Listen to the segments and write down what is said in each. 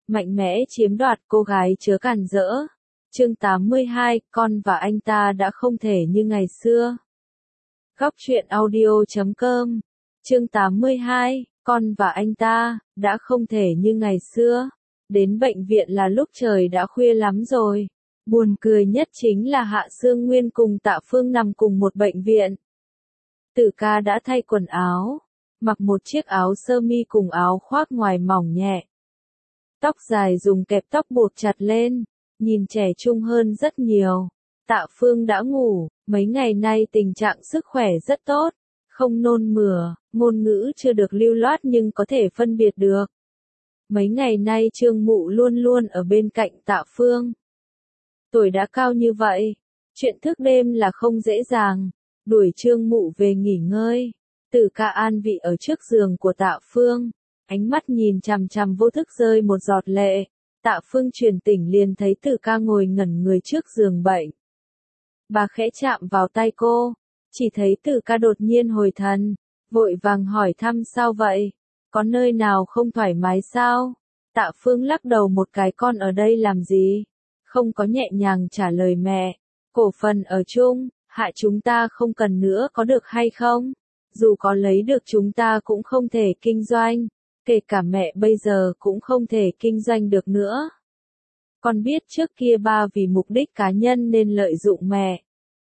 mạnh mẽ chiếm đoạt cô gái chớ càn rỡ. Chương 82, con và anh ta đã không thể như ngày xưa. Góc truyện audio.com. Chương 82, con và anh ta đã không thể như ngày xưa. Đến bệnh viện là lúc trời đã khuya lắm rồi. Buồn cười nhất chính là Hạ Sương Nguyên cùng Tạ Phương nằm cùng một bệnh viện. Tử ca đã thay quần áo, mặc một chiếc áo sơ mi cùng áo khoác ngoài mỏng nhẹ. Tóc dài dùng kẹp tóc buộc chặt lên, nhìn trẻ trung hơn rất nhiều. Tạ Phương đã ngủ, mấy ngày nay tình trạng sức khỏe rất tốt, không nôn mửa, ngôn ngữ chưa được lưu loát nhưng có thể phân biệt được. Mấy ngày nay Trương Mụ luôn luôn ở bên cạnh Tạ Phương. Tuổi đã cao như vậy, chuyện thức đêm là không dễ dàng, đuổi Trương Mụ về nghỉ ngơi. Tử ca an vị ở trước giường của Tạ Phương, ánh mắt nhìn chằm chằm vô thức rơi một giọt lệ. Tạ Phương truyền tỉnh liền thấy Tử ca ngồi ngẩn người trước giường bệnh. Bà khẽ chạm vào tay cô, chỉ thấy Tử ca đột nhiên hồi thần, vội vàng hỏi thăm sao vậy, có nơi nào không thoải mái sao? Tạ Phương lắc đầu một cái, con ở đây làm gì? Không có, nhẹ nhàng trả lời mẹ, cổ phần ở chung, Hạ chúng ta không cần nữa có được hay không? Dù có lấy được chúng ta cũng không thể kinh doanh, kể cả mẹ bây giờ cũng không thể kinh doanh được nữa. Con biết trước kia ba vì mục đích cá nhân nên lợi dụng mẹ.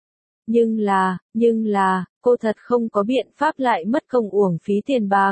Nhưng là, cô thật không có biện pháp lại mất công uổng phí tiền bạc.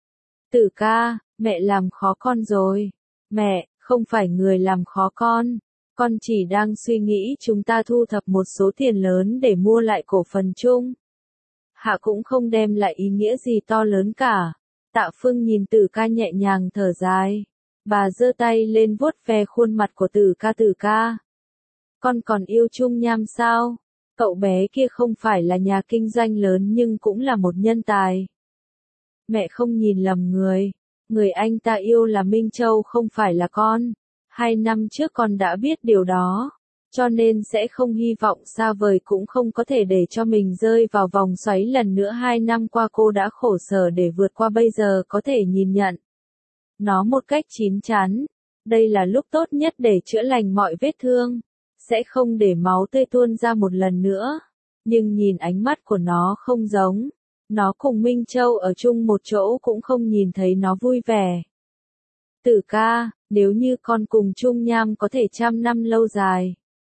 Tử ca, mẹ làm khó con rồi. Mẹ, không phải người làm khó con chỉ đang suy nghĩ chúng ta thu thập một số tiền lớn để mua lại cổ phần chung. Hạ cũng không đem lại ý nghĩa gì to lớn cả. Tạ Phương nhìn Tử ca nhẹ nhàng thở dài. Bà giơ tay lên vuốt ve khuôn mặt của Tử ca. Con còn yêu Trung Nham sao? Cậu bé kia không phải là nhà kinh doanh lớn nhưng cũng là một nhân tài. Mẹ không nhìn lầm người anh ta yêu là Minh Châu không phải là con. 2 năm trước con đã biết điều đó, cho nên sẽ không hy vọng xa vời cũng không có thể để cho mình rơi vào vòng xoáy lần nữa. 2 năm qua cô đã khổ sở để vượt qua, bây giờ có thể nhìn nhận nó một cách chín chắn. Đây là lúc tốt nhất để chữa lành mọi vết thương, sẽ không để máu tươi tuôn ra một lần nữa. Nhưng nhìn ánh mắt của nó không giống, nó cùng Minh Châu ở chung một chỗ cũng không nhìn thấy nó vui vẻ. Tử ca, nếu như con cùng Trung Nham có thể 100 năm lâu dài,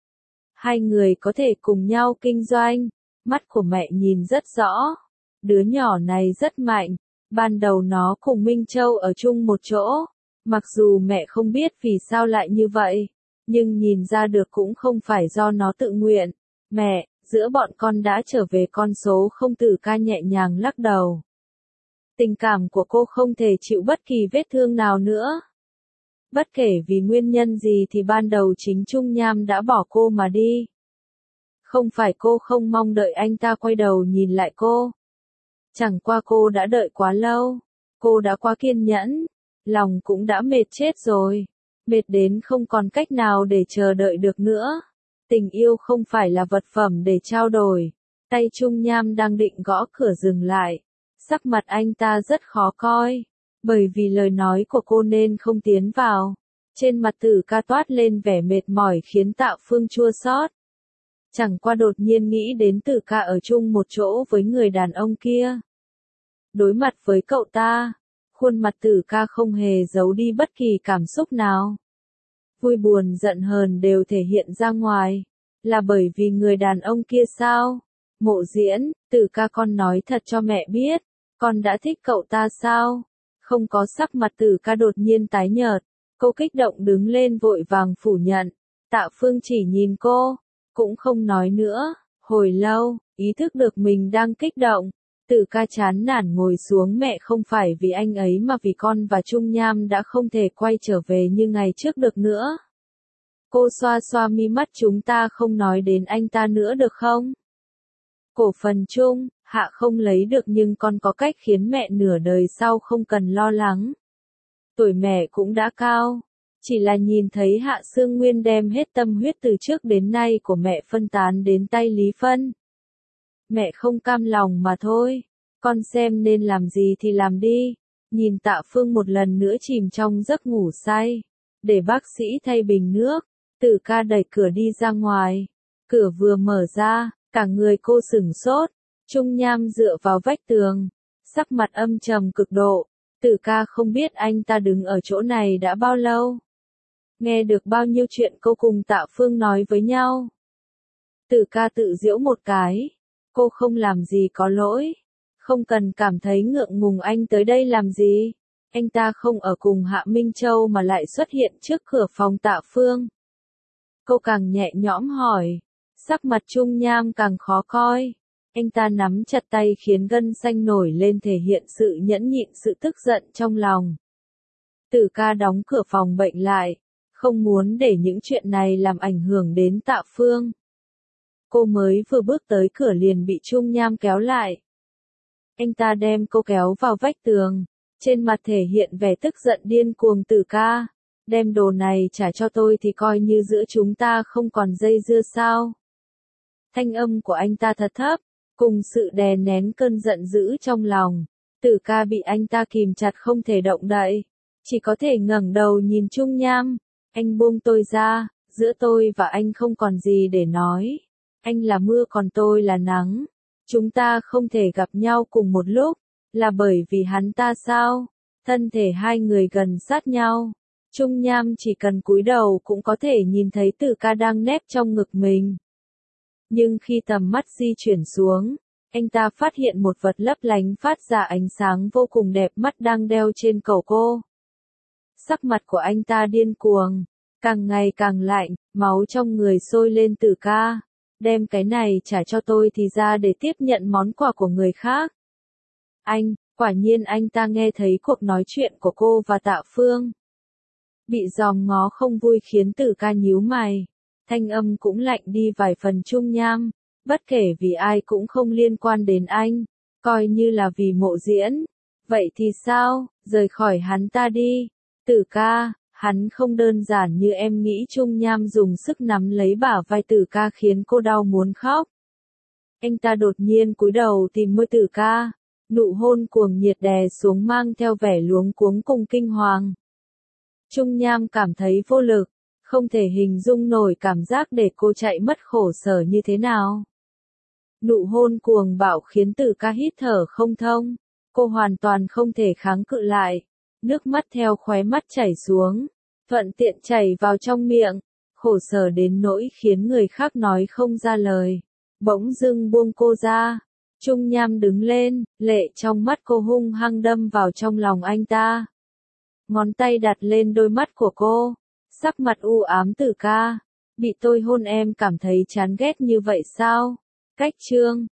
hai người có thể cùng nhau kinh doanh. Mắt của mẹ nhìn rất rõ, đứa nhỏ này rất mạnh. Ban đầu nó cùng Minh Châu ở chung một chỗ, mặc dù mẹ không biết vì sao lại như vậy, nhưng nhìn ra được cũng không phải do nó tự nguyện. Mẹ, giữa bọn con đã trở về con số không. Tử ca nhẹ nhàng lắc đầu. Tình cảm của cô không thể chịu bất kỳ vết thương nào nữa. Bất kể vì nguyên nhân gì thì ban đầu chính Trung Nham đã bỏ cô mà đi. Không phải cô không mong đợi anh ta quay đầu nhìn lại cô. Chẳng qua cô đã đợi quá lâu. Cô đã quá kiên nhẫn. Lòng cũng đã mệt chết rồi. Mệt đến không còn cách nào để chờ đợi được nữa. Tình yêu không phải là vật phẩm để trao đổi. Tay Trung Nham đang định gõ cửa dừng lại. Sắc mặt anh ta rất khó coi. Bởi vì lời nói của cô nên không tiến vào. Trên mặt Tử ca toát lên vẻ mệt mỏi khiến Tạ Phương chua xót. Chẳng qua đột nhiên nghĩ đến Tử ca ở chung một chỗ với người đàn ông kia. Đối mặt với cậu ta, khuôn mặt Tử ca không hề giấu đi bất kỳ cảm xúc nào. Vui buồn giận hờn đều thể hiện ra ngoài. Là bởi vì người đàn ông kia sao? Mộ Diễn, Tử ca, con nói thật cho mẹ biết, con đã thích cậu ta sao? Không có. Sắc mặt Tử ca đột nhiên tái nhợt, cô kích động đứng lên vội vàng phủ nhận. Tạ Phương chỉ nhìn cô, cũng không nói nữa. Hồi lâu, ý thức được mình đang kích động, Tử ca chán nản ngồi xuống. Mẹ, không phải vì anh ấy mà vì con và Trung Nham đã không thể quay trở về như ngày trước được nữa. Cô xoa xoa mi mắt, chúng ta không nói đến anh ta nữa được không? Cổ phần chung, Hạ không lấy được nhưng con có cách khiến mẹ nửa đời sau không cần lo lắng. Tuổi mẹ cũng đã cao, chỉ là nhìn thấy Hạ Sương Nguyên đem hết tâm huyết từ trước đến nay của mẹ phân tán đến tay Lý Phân. Mẹ không cam lòng mà thôi, con xem nên làm gì thì làm đi. Nhìn Tạ Phương một lần nữa chìm trong giấc ngủ say, để bác sĩ thay bình nước. Tử ca đẩy cửa đi ra ngoài. Cửa vừa mở ra, cả người cô sửng sốt. Trung Nham dựa vào vách tường, sắc mặt âm trầm cực độ. Tử ca không biết anh ta đứng ở chỗ này đã bao lâu. Nghe được bao nhiêu chuyện cô cùng Tạ Phương nói với nhau. Tử ca tự giễu một cái. Cô không làm gì có lỗi. Không cần cảm thấy ngượng ngùng, anh tới đây làm gì. Anh ta không ở cùng Hạ Minh Châu mà lại xuất hiện trước cửa phòng Tạ Phương. Cô càng nhẹ nhõm hỏi. Sắc mặt Trung Nham càng khó coi. Anh ta nắm chặt tay khiến gân xanh nổi lên, thể hiện sự nhẫn nhịn sự tức giận trong lòng. Tử ca đóng cửa phòng bệnh lại, không muốn để những chuyện này làm ảnh hưởng đến Tạ Phương. Cô mới vừa bước tới cửa liền bị Trung Nham kéo lại. Anh ta đem cô kéo vào vách tường, trên mặt thể hiện vẻ tức giận điên cuồng. Tử ca, đem đồ này trả cho tôi thì coi như giữa chúng ta không còn dây dưa sao. Thanh âm của anh ta thật thấp, cùng sự đè nén cơn giận dữ trong lòng. Tử ca bị anh ta kìm chặt không thể động đậy, chỉ có thể ngẩng đầu nhìn Trung Nham. Anh buông tôi ra, giữa tôi và anh không còn gì để nói. Anh là mưa còn tôi là nắng. Chúng ta không thể gặp nhau cùng một lúc, là bởi vì hắn ta sao? Thân thể hai người gần sát nhau. Trung Nham chỉ cần cúi đầu cũng có thể nhìn thấy Tử ca đang nép trong ngực mình. Nhưng khi tầm mắt di chuyển xuống, anh ta phát hiện một vật lấp lánh phát ra ánh sáng vô cùng đẹp mắt đang đeo trên cổ cô. Sắc mặt của anh ta điên cuồng, càng ngày càng lạnh, máu trong người sôi lên. Tử ca, đem cái này trả cho tôi thì ra để tiếp nhận món quà của người khác. Anh, quả nhiên anh ta nghe thấy cuộc nói chuyện của cô và Tạ Phương. Bị dòm ngó không vui khiến Tử ca nhíu mày. Thanh âm cũng lạnh đi vài phần. Trung Nham, bất kể vì ai cũng không liên quan đến anh, coi như là vì Mộ Diễn. Vậy thì sao, rời khỏi hắn ta đi. Tử ca, hắn không đơn giản như em nghĩ. Trung Nham dùng sức nắm lấy bả vai Tử ca khiến cô đau muốn khóc. Anh ta đột nhiên cúi đầu tìm môi Tử ca, nụ hôn cuồng nhiệt đè xuống mang theo vẻ luống cuống cùng kinh hoàng. Trung Nham cảm thấy vô lực, không thể hình dung nổi cảm giác để cô chạy mất khổ sở như thế nào. Nụ hôn cuồng bạo khiến Tử ca hít thở không thông, cô hoàn toàn không thể kháng cự lại. Nước mắt theo khóe mắt chảy xuống, thuận tiện chảy vào trong miệng, khổ sở đến nỗi khiến người khác nói không ra lời. Bỗng dưng buông cô ra, Trung Nham đứng lên, lệ trong mắt cô hung hăng đâm vào trong lòng anh ta. Ngón tay đặt lên đôi mắt của cô, sắc mặt u ám. Tử ca, bị tôi hôn em cảm thấy chán ghét như vậy sao? Cách chương